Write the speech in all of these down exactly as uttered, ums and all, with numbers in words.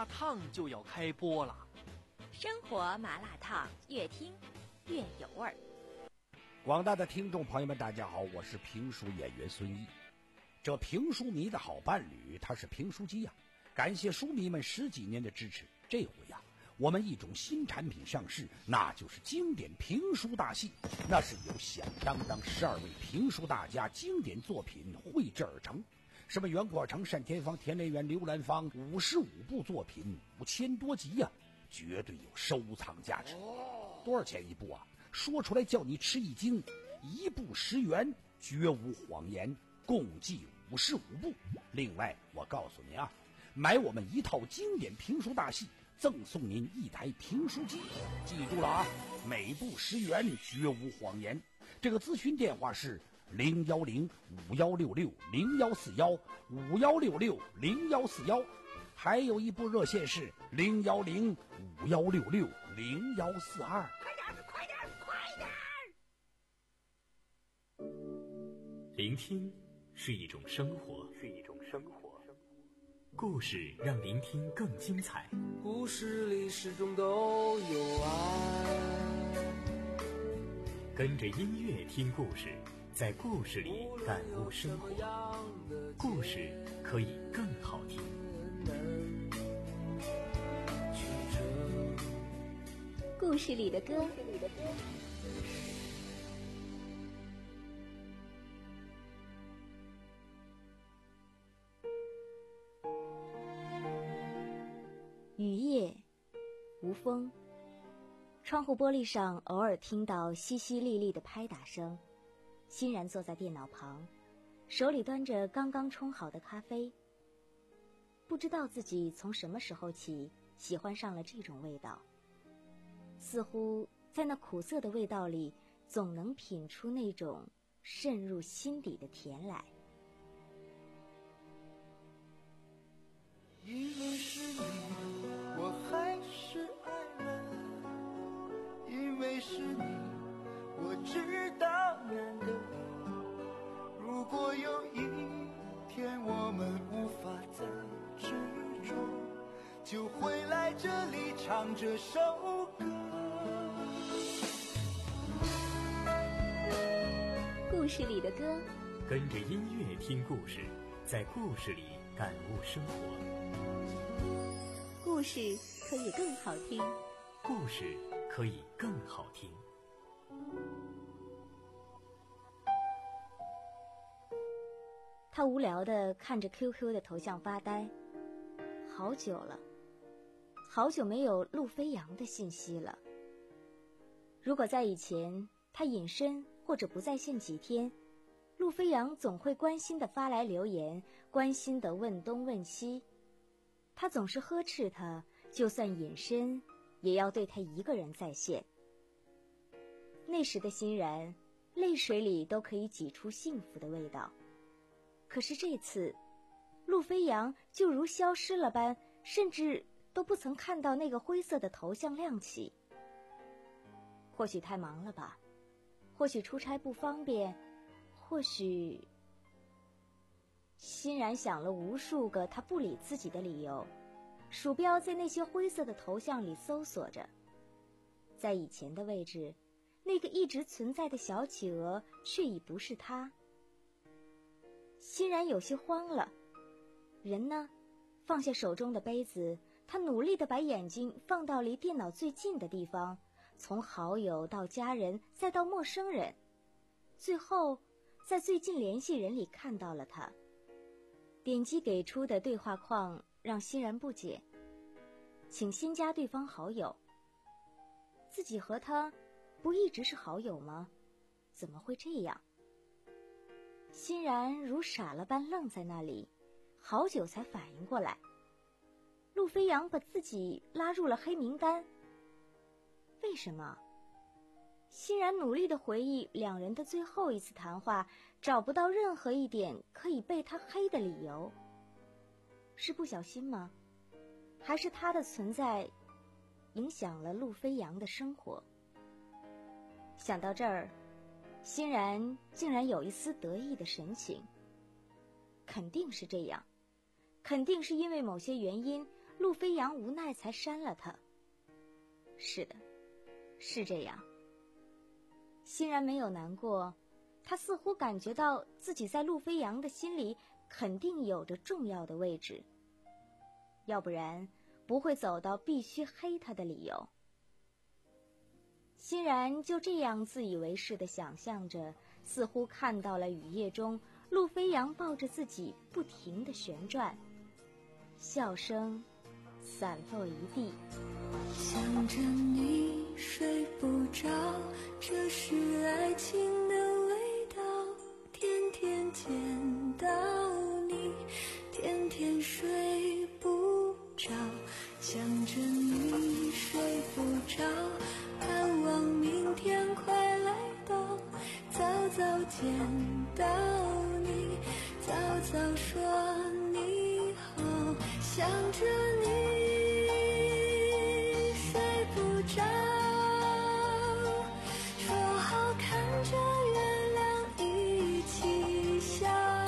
辣烫就要开播了。 生活麻辣烫，越听越有味儿。 广大的听众朋友们，大家好，我是评书演员孙毅。这评书迷的好伴侣，他是评书机呀、啊！感谢书迷们十几年的支持。这回呀、啊，我们一种新产品上市，那就是经典评书大戏。那是由响当当十二位评书大家经典作品绘制而成。什么袁国成、单田芳、田连元、刘兰芳，五十五部作品，五千多集呀、啊，绝对有收藏价值。多少钱一部啊？说出来叫你吃一惊，一部十元，绝无谎言，共计五十五部。另外，我告诉你啊，买我们一套经典评书大戏，赠送您一台评书机。记住了啊，每部十元，绝无谎言。这个咨询电话是零幺零五幺六六零幺四幺五幺六六零幺四幺，还有一部热线是零幺零五幺六六零幺四二。 聆听是一种生活，是一种生活。故事让聆听更精彩。 故事里始终都有爱。 跟着音乐听故事，在故事里感悟生活。故事可以更好听。 故事里的歌。雨夜，无风，窗户玻璃上偶尔听到淅淅沥沥的拍打声。欣然坐在电脑旁，手里端着刚刚冲好的咖啡。不知道自己从什么时候起喜欢上了这种味道，似乎在那苦涩的味道里，总能品出那种渗入心底的甜来。 因为是你，我还是爱了，因为是你，我知道难得。如果有一天我们无法再执着，就会来这里唱这首歌。 故事里的歌， 跟着音乐听故事，在故事里感悟生活。 故事可以更好听， 故事可以更好听。 他无聊地看着 Q Q 的头像发呆，好久了，好久没有陆飞扬的信息了。如果在以前，他隐身或者不在线几天，陆飞扬总会关心地发来留言，关心地问东问西。他总是呵斥他，就算隐身也要对他一个人在线。那时的欣然，泪水里都可以挤出幸福的味道。可是这次，陆飞扬就如消失了般，甚至都不曾看到那个灰色的头像亮起。或许太忙了吧，或许出差不方便，或许……欣然想了无数个他不理自己的理由，鼠标在那些灰色的头像里搜索着。在以前的位置，那个一直存在的小企鹅却已不是他。欣然有些慌了，人呢？放下手中的杯子，他努力地把眼睛放到离电脑最近的地方，从好友到家人，再到陌生人，最后在最近联系人里看到了他。点击给出的对话框让欣然不解，请先加对方好友。自己和他不一直是好友吗？怎么会这样？欣然如傻了般愣在那里，好久才反应过来，陆飞扬把自己拉入了黑名单。为什么？欣然努力地回忆两人的最后一次谈话，找不到任何一点可以被他黑的理由。是不小心吗？还是他的存在影响了陆飞扬的生活？想到这儿，欣然竟然有一丝得意的神情。肯定是这样，肯定是因为某些原因， 陆飞扬无奈才删了他。是的，是这样。欣然没有难过，他似乎感觉到自己在陆飞扬的心里肯定有着重要的位置，要不然不会走到必须黑他的理由。欣然就这样自以为是地想象着，似乎看到了雨夜中陆飞扬抱着自己不停地旋转，笑声散落一地。 想着你睡不着，这是爱情的味道，天天见到你，天天睡不着。想着你睡不着，盼望明天快来到，早早见到你，早早说你好。想着你睡不着，说好看着月亮一起笑，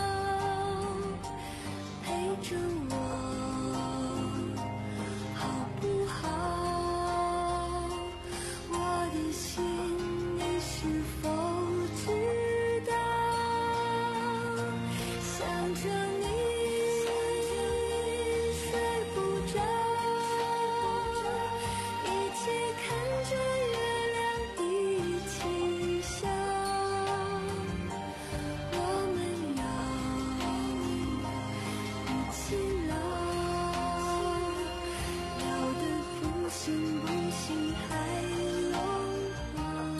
陪着我好不好？我的心你是否知道？想着你睡不着，一起看着月亮一起笑，我们要一起老，老得不行不行还拥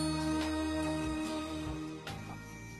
抱。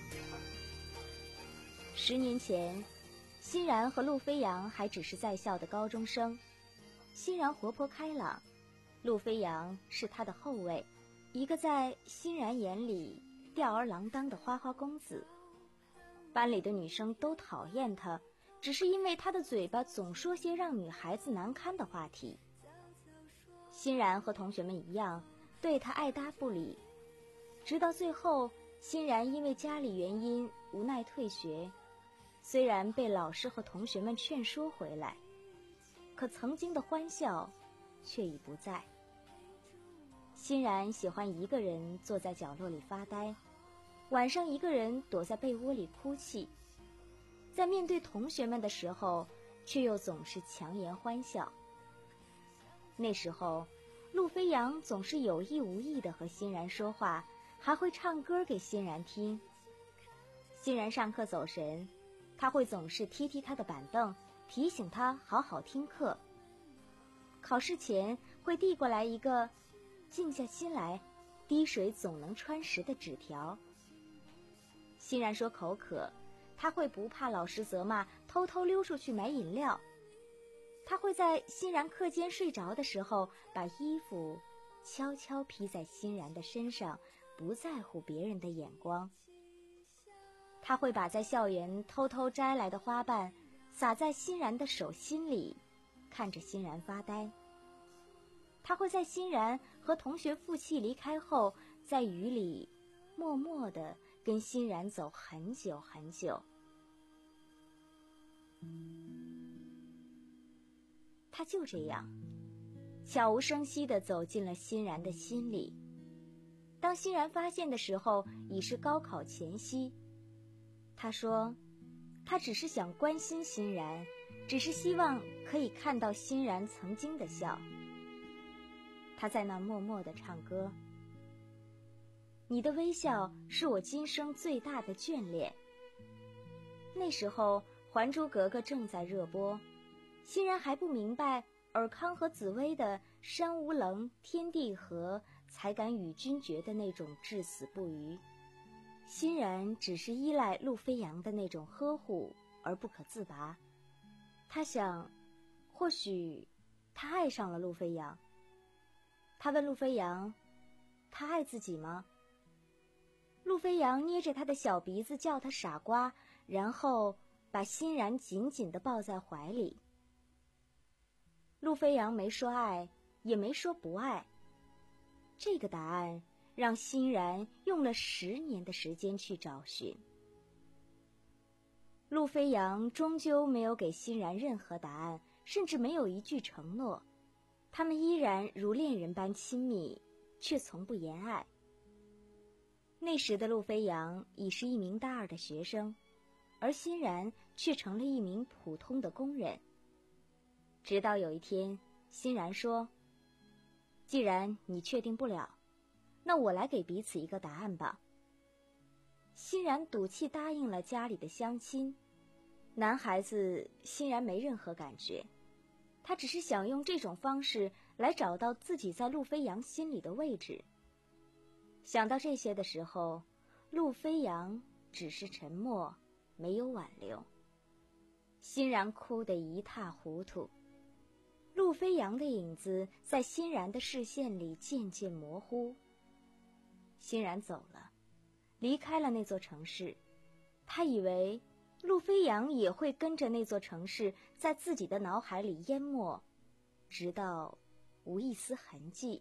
十年前，欣然和陆飞扬还只是在校的高中生。欣然活泼开朗，陆飞扬是他的后卫，一个在欣然眼里吊儿郎当的花花公子。班里的女生都讨厌他，只是因为他的嘴巴总说些让女孩子难堪的话题。欣然和同学们一样，对他爱答不理，直到最后，欣然因为家里原因无奈退学，虽然被老师和同学们劝说回来，可曾经的欢笑却已不在。欣然喜欢一个人坐在角落里发呆，晚上一个人躲在被窝里哭泣，在面对同学们的时候，却又总是强颜欢笑。那时候，陆飞扬总是有意无意地和欣然说话，还会唱歌给欣然听。欣然上课走神，他会总是踢踢他的板凳，提醒他好好听课。考试前会递过来一个静下心来，滴水总能穿石的纸条。欣然说口渴，他会不怕老师责骂，偷偷溜出去买饮料。他会在欣然课间睡着的时候，把衣服悄悄披在欣然的身上，不在乎别人的眼光。他会把在校园偷偷摘来的花瓣撒在欣然的手心里，看着欣然发呆。他会在欣然和同学负气离开后，在雨里默默地跟欣然走很久很久。他就这样悄无声息地走进了欣然的心里。当欣然发现的时候，已是高考前夕。他说他只是想关心欣然，只是希望可以看到欣然曾经的笑。他在那默默地唱歌，你的微笑是我今生最大的眷恋。那时候《还珠格格》正在热播，欣然还不明白尔康和紫薇的山无棱天地合，才敢与君绝的那种至死不渝。欣然只是依赖陆飞扬的那种呵护而不可自拔。他想，或许他爱上了陆飞扬。他问陆飞扬，他爱自己吗？陆飞扬捏着他的小鼻子叫他傻瓜，然后把欣然紧紧地抱在怀里。陆飞扬没说爱，也没说不爱。这个答案让欣然用了十年的时间去找寻。陆飞扬终究没有给欣然任何答案， 甚至没有一句承诺，他们依然如恋人般亲密，却从不言爱。那时的陆飞扬已是一名大二的学生，而欣然却成了一名普通的工人。直到有一天，欣然说：既然你确定不了，那我来给彼此一个答案吧。欣然赌气答应了家里的相亲。男孩子欣然没任何感觉，他只是想用这种方式来找到自己在陆飞扬心里的位置。想到这些的时候，陆飞扬只是沉默，没有挽留。欣然哭得一塌糊涂，陆飞扬的影子在欣然的视线里渐渐模糊。欣然走了，离开了那座城市。他以为陆飞扬也会跟着那座城市在自己的脑海里淹没，直到无一丝痕迹。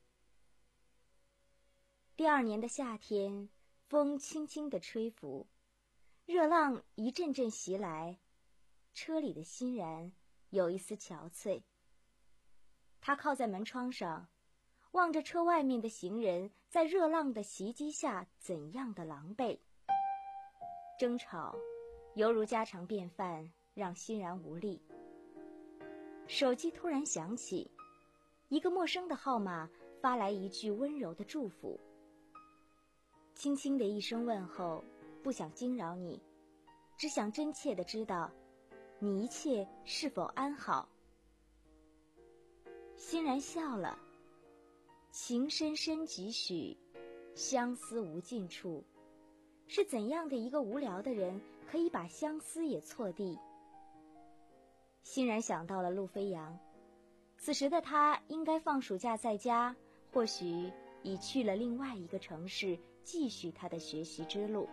第二年的夏天，风轻轻地吹拂，热浪一阵阵袭来，车里的欣然有一丝憔悴。他靠在门窗上，望着车外面的行人在热浪的袭击下怎样的狼狈。争吵犹如家常便饭，让欣然无力。手机突然响起，一个陌生的号码发来一句温柔的祝福。轻轻的一声问候，不想惊扰你，只想真切地知道你一切是否安好。欣然笑了，情深深几许，相思无尽处。是怎样的一个无聊的人，可以把相思也错地？欣然想到了陆飞扬，此时的他应该放暑假在家，或许已去了另外一个城市，继续他的学习之路。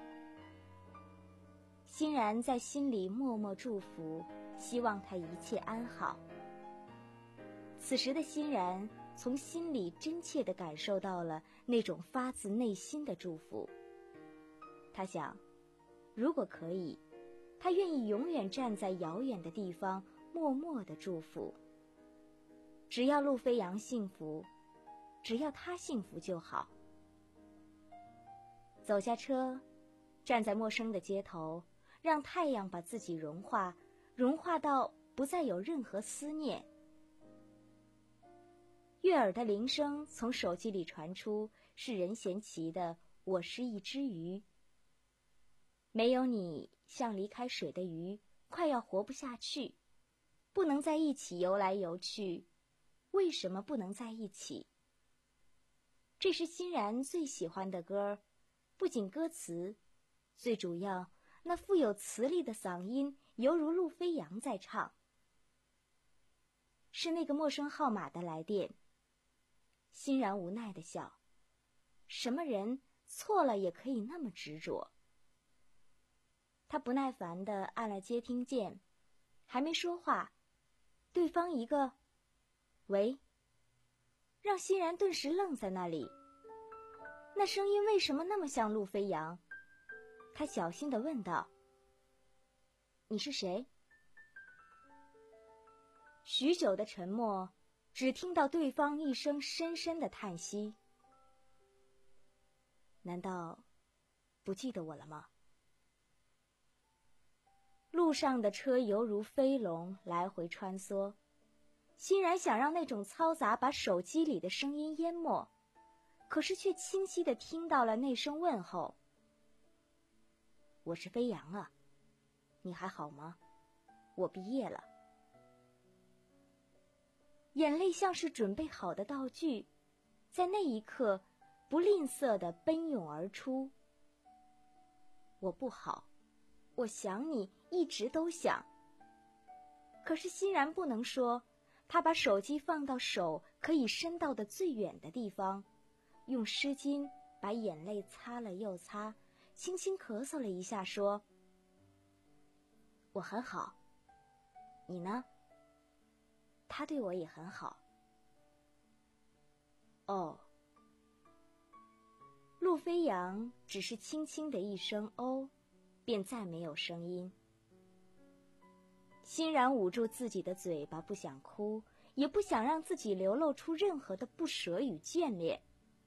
欣然在心里默默祝福，希望他一切安好。此时的欣然从心里真切地感受到了那种发自内心的祝福。他想，如果可以，他愿意永远站在遥远的地方，默默地祝福。只要陆飞扬幸福，只要他幸福就好。走下车，站在陌生的街头，让太阳把自己融化，融化到不再有任何思念。悦耳的铃声从手机里传出，是任贤齐的《我是一只鱼》。没有你，像离开水的鱼，快要活不下去，不能在一起游来游去，为什么不能在一起？这是欣然最喜欢的歌，不仅歌词，最主要那富有磁力的嗓音，犹如陆飞扬在唱。是那个陌生号码的来电，欣然无奈地笑，什么人错了也可以那么执着。他不耐烦地按了接听键，还没说话，对方一个喂，让欣然顿时愣在那里。那声音为什么那么像陆飞扬？他小心地问道：你是谁？许久的沉默，只听到对方一声深深的叹息。难道不记得我了吗？路上的车犹如飞龙来回穿梭，欣然想让那种嘈杂把手机里的声音淹没，可是却清晰地听到了那声问候：我是飞扬啊，你还好吗？我毕业了。眼泪像是准备好的道具，在那一刻不吝啬地奔涌而出。我不好，我想你，一直都想。可是欣然不能说，他把手机放到手可以伸到的最远的地方，用湿巾把眼泪擦了又擦，轻轻咳嗽了一下，说：我很好，你呢？他对我也很好。哦，陆飞扬只是轻轻的一声哦，便再没有声音。 欣然捂住自己的嘴巴，不想哭，也不想让自己流露出任何的不舍与眷恋。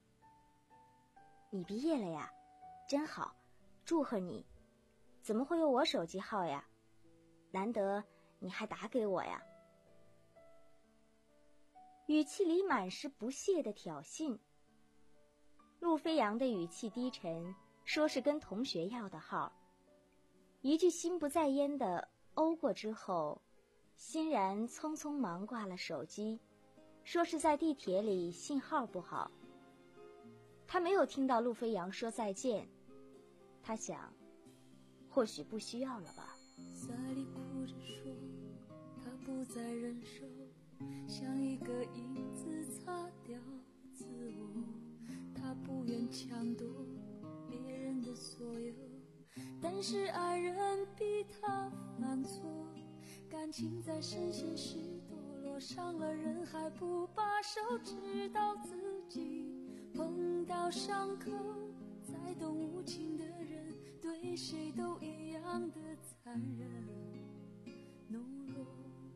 你毕业了呀，真好，祝贺你。怎么会有我手机号呀？难得你还打给我呀。语气里满是不屑的挑衅。陆飞扬的语气低沉，说是跟同学要的号。一句心不在焉的欧过之后，欣然匆匆忙挂了手机，说是在地铁里信号不好。他没有听到陆飞扬说再见，他想或许不需要了吧。 赛里哭着说他不再忍受，像一个影子擦掉自我，他不愿抢夺别人的所有，但是爱人逼他犯错，感情在深陷时堕落，伤了人还不罢手，直到自己碰到伤口，才懂无情的人对谁都一样的残忍懦弱。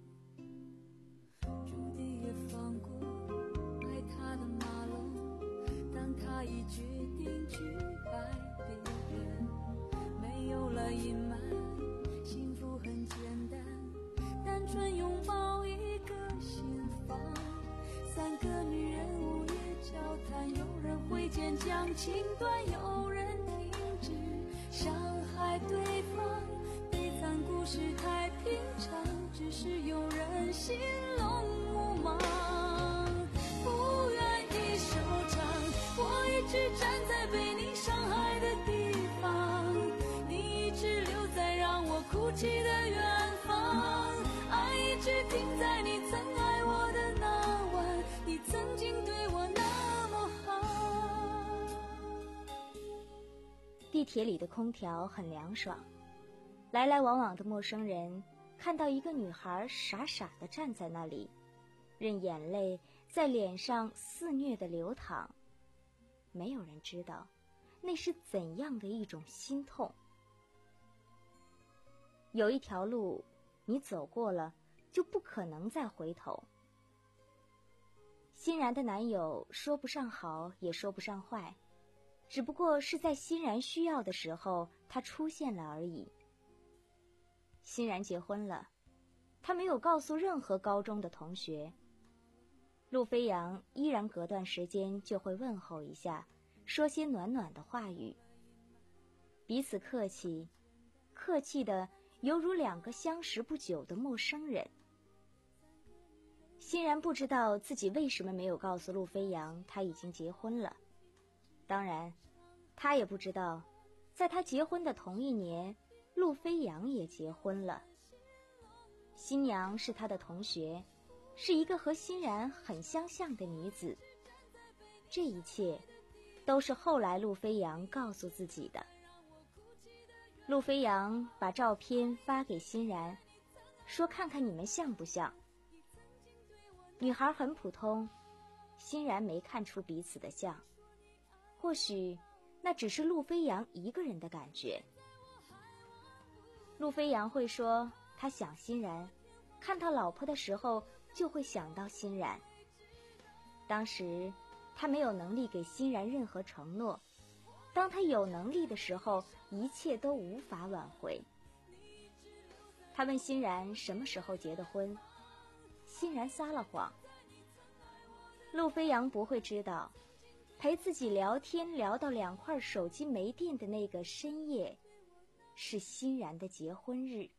朱棣也放过爱他的马龙，当他已决定去爱别人，没有了隐瞒，幸福很简单，单纯拥抱一个心房。三个女人午夜交谈，有人挥剑将情断，有人停止伤害对方。悲惨故事太平常，只是有人心龙目盲，不愿意收场。我一直站在被你伤害的地方，你一直留在让我哭泣的远方。爱一直停在你曾爱我的那晚，你曾经对我那么好。 地铁里的空调很凉爽，来来往往的陌生人看到一个女孩傻傻地站在那里，任眼泪在脸上肆虐地流淌，没有人知道那是怎样的一种心痛。有一条路你走过了，就不可能再回头。欣然的男友说不上好也说不上坏，只不过是在欣然需要的时候他出现了而已。欣然结婚了，他没有告诉任何高中的同学。陆飞扬依然隔段时间就会问候一下，说些暖暖的话语，彼此客气，客气的犹如两个相识不久的陌生人。欣然不知道自己为什么没有告诉陆飞扬他已经结婚了，当然他也不知道在他结婚的同一年，陆飞扬也结婚了。新娘是他的同学，是一个和欣然很相像的女子。这一切都是后来陆飞扬告诉自己的。陆飞扬把照片发给欣然，说看看你们像不像。女孩很普通，欣然没看出彼此的像，或许那只是陆飞扬一个人的感觉。陆飞扬会说他想欣然，看到老婆的时候就会想到欣然。当时他没有能力给欣然任何承诺，当他有能力的时候，一切都无法挽回。他问欣然什么时候结的婚，欣然撒了谎。陆飞扬不会知道，陪自己聊天聊到两块手机没电的那个深夜，是欣然的结婚日。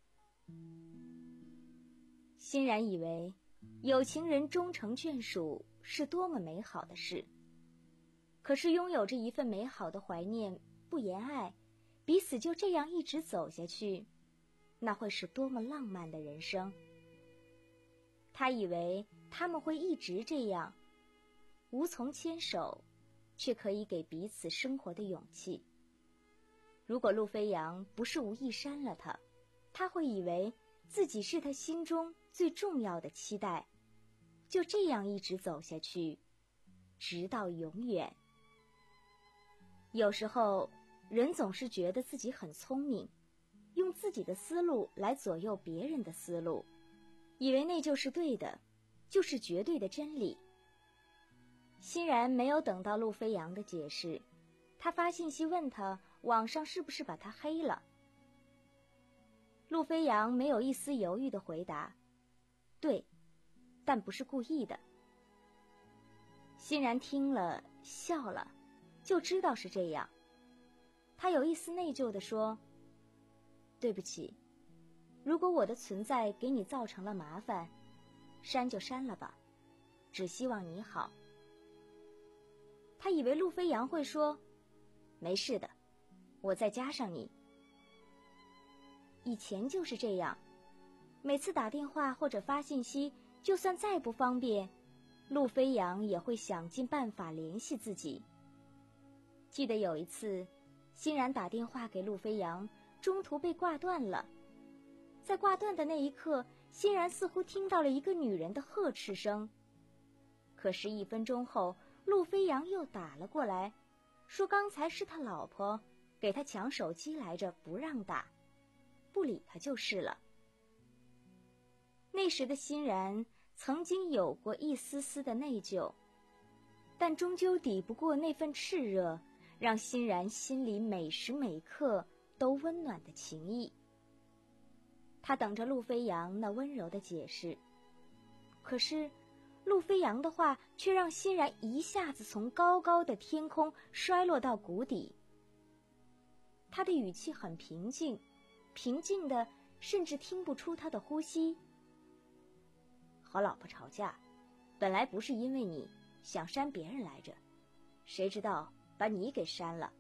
欣然以为有情人终成眷属是多么美好的事，可是拥有着一份美好的怀念，不言爱，彼此就这样一直走下去，那会是多么浪漫的人生。他以为他们会一直这样，无从牵手，却可以给彼此生活的勇气。如果陆飞扬不是无意删了他，他会以为自己是他心中最重要的期待，就这样一直走下去，直到永远。有时候人总是觉得自己很聪明， 用自己的思路来左右别人的思路，以为那就是对的，就是绝对的真理。欣然没有等到陆飞扬的解释，他发信息问他网上是不是把他黑了。陆飞扬没有一丝犹豫地回答，对，但不是故意的。欣然听了笑了，就知道是这样。他有一丝内疚地说，对不起，如果我的存在给你造成了麻烦，删就删了吧，只希望你好。他以为陆飞扬会说，没事的，我再加上你。以前就是这样，每次打电话或者发信息，就算再不方便，陆飞扬也会想尽办法联系自己。记得有一次，欣然打电话给陆飞扬，中途被挂断了。在挂断的那一刻，欣然似乎听到了一个女人的呵斥声。可是一分钟后，陆飞扬又打了过来，说刚才是他老婆给他抢手机来着，不让打，不理他就是了。那时的欣然曾经有过一丝丝的内疚，但终究抵不过那份炽热，让欣然心里每时每刻都温暖的情谊。他等着陆飞扬那温柔的解释，可是陆飞扬的话却让欣然一下子从高高的天空摔落到谷底。他的语气很平静，平静的甚至听不出他的呼吸。和老婆吵架，本来不是因为你想删别人来着，谁知道把你给删了。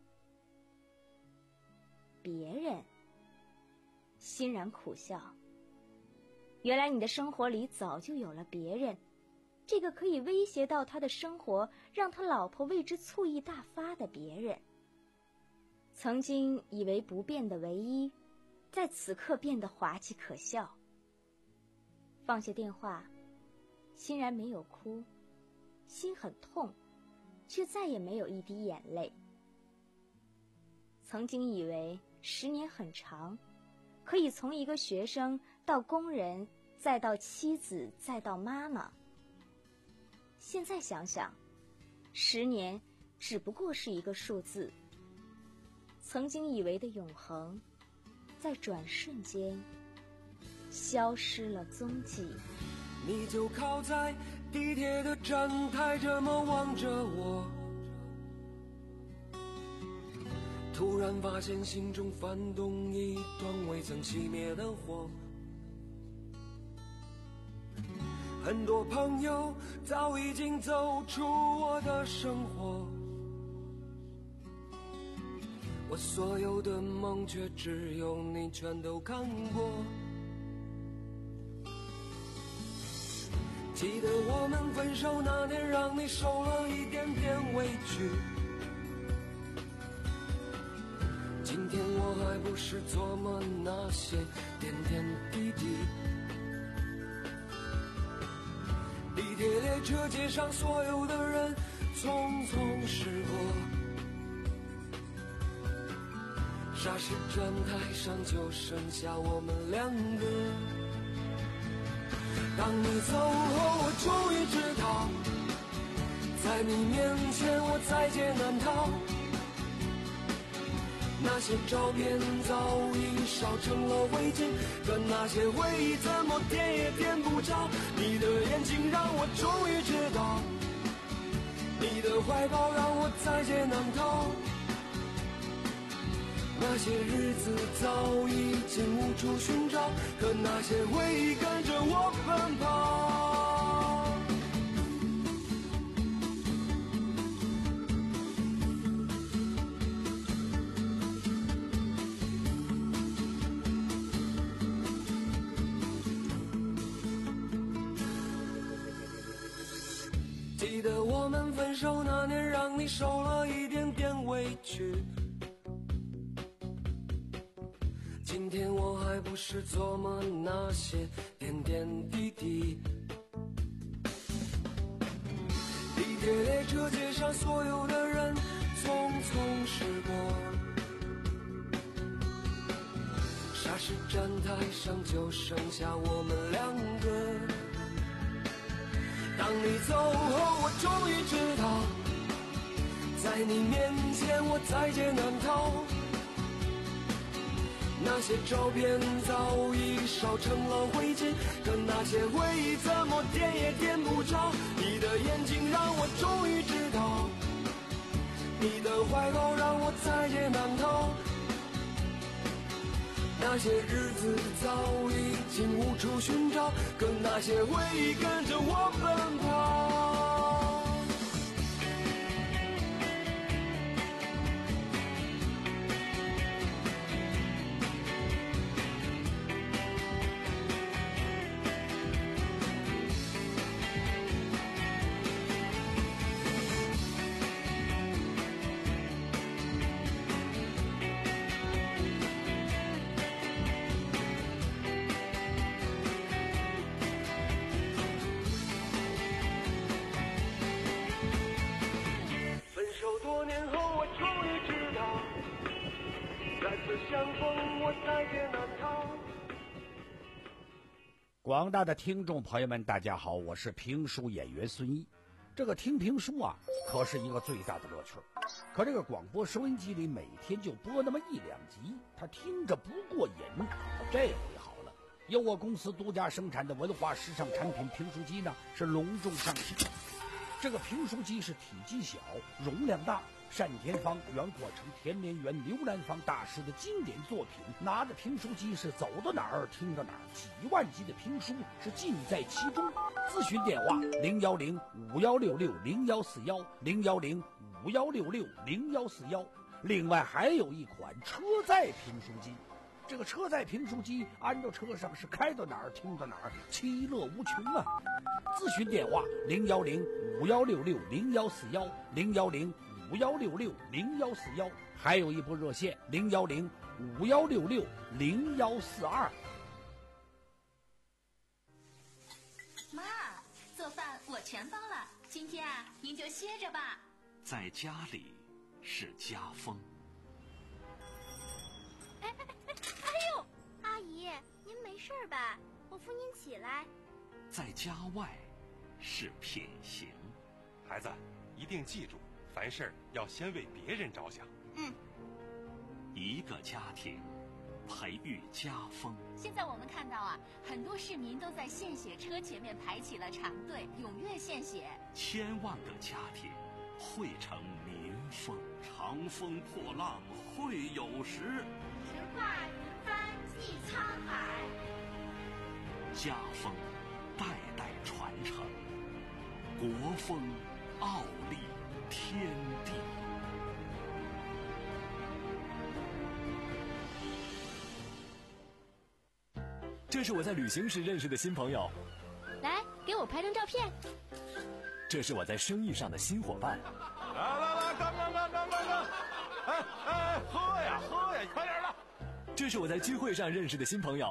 别人？欣然苦笑。原来你的生活里早就有了别人，这个可以威胁到他的生活，让他老婆为之醋意大发的别人。曾经以为不变的唯一，在此刻变得滑稽可笑。放下电话，欣然没有哭，心很痛，却再也没有一滴眼泪。曾经以为十年很长，可以从一个学生到工人，再到妻子，再到妈妈。现在想想，十年只不过是一个数字。曾经以为的永恒，在转瞬间消失了踪迹。 你就靠在地铁的站台，这么望着我，突然发现心中翻动一团未曾熄灭的火。很多朋友早已经走出我的生活，我所有的梦却只有你全都看过。记得我们分手那年，让你受了一点点委屈，今天我还不是琢磨那些点点滴滴。地铁列车街上所有的人匆匆驶过，霎时站台上就剩下我们两个。当你走后，我终于知道，在你面前我在劫难逃。那些照片早已烧成了灰烬，可那些回忆怎么点也点不着。你的眼睛让我终于知道，你的怀抱让我在劫难逃。那些日子早已经无处寻找，可那些回忆跟着我奔跑。记得我们分手那年，让你受了一点点委屈，今天我还不是琢磨那些点点滴滴。地铁列车街上所有的人匆匆驶过，霎假使站台上就剩下我们两个，当你走后，我终于知道，在你面前我在劫难逃。那些照片早已烧成了灰烬，可那些回忆怎么点也点不着。你的眼睛让我终于知道，你的怀抱让我在劫难逃。那些日子早已经无处寻找，可那些回忆跟着我奔跑。多年后我终于知道，再次相逢我在劫难逃。 广大的听众朋友们大家好，我是评书演员孙毅。这个听评书啊可是一个最大的乐趣，可这个广播收音机里每天就播那么一两集，他听着不过瘾。这回好了，由我公司独家生产的文化时尚产品评书机呢是隆重上市。这个评书机是体积小，容量大，单田芳、袁阔成、田连元、刘兰芳大师的经典作品。拿着评书机是走到哪儿听到哪儿，几万集的评书是尽在其中。咨询电话零幺零五幺六六零幺四幺零幺零五幺六六零幺四幺。另外还有一款车载评书机。这个车载评书机安到车上是开到哪儿听到哪儿，其乐无穷啊！咨询电话零幺零五幺六六零幺四幺零幺零五幺六六零幺四幺，还有一部热线零幺零五幺六六零幺四二。 妈，做饭我全包了，今天啊您就歇着吧。 在家里是家风。 哎哎哎哎呦，阿姨，您没事吧？我扶您起来。 在家外是品行。 孩子，一定记住，凡事要先为别人着想。 嗯。 一个家庭培育家风。 现在我们看到啊，很多市民都在献血车前面排起了长队，踊跃献血。 千万个家庭汇成民风。长风破浪会有时， 直挂云帆济沧海。 家风代代传承，国风傲立天地。 这是我在旅行时认识的新朋友， 来给我拍张照片。 这是我在生意上的新伙伴。 来来来，干干干干干干！哎哎，喝呀喝呀，快点的！ 这是我在聚会上认识的新朋友。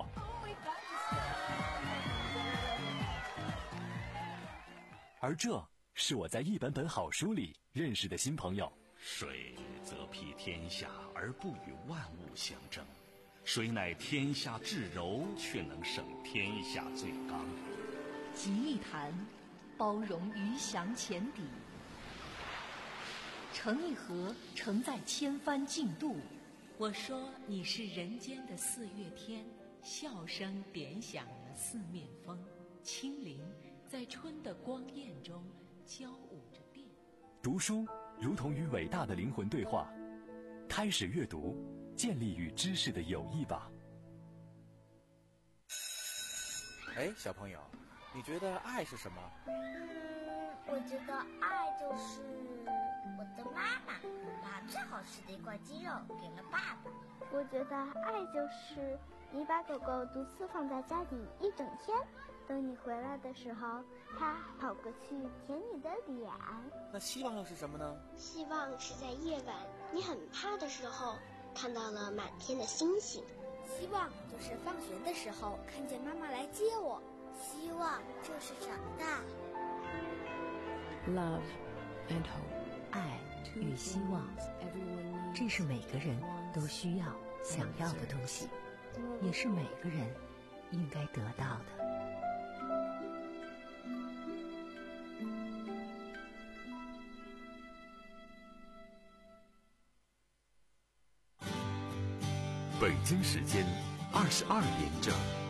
而这是我在一本本好书里认识的新朋友。 水则披天下而不与万物相争，水乃天下至柔，却能胜天下最刚。 集一坛，包容鱼翔浅底；盛一盒，承载千帆竞渡。 我说你是人间的四月天，笑声点响了四面风，轻灵在春的光艳中交舞着变。 读书如同与伟大的灵魂对话，开始阅读，建立与知识的友谊吧。 哎，小朋友，你觉得爱是什么？ 嗯，我觉得爱就是我的妈妈把最好吃的一块鸡肉给了爸爸。 我觉得爱就是你把狗狗独自放在家里一整天，等你回来的时候，它跑过去舔你的脸。 那希望又是什么呢？ 希望是在夜晚你很怕的时候，看到了满天的星星。 希望就是放学的时候看见妈妈来接我。 希望就是长大。 Love and hope， 爱与希望，这是每个人都需要、想要的东西。 也是每个人应该得到的。 北京时间二十二点整。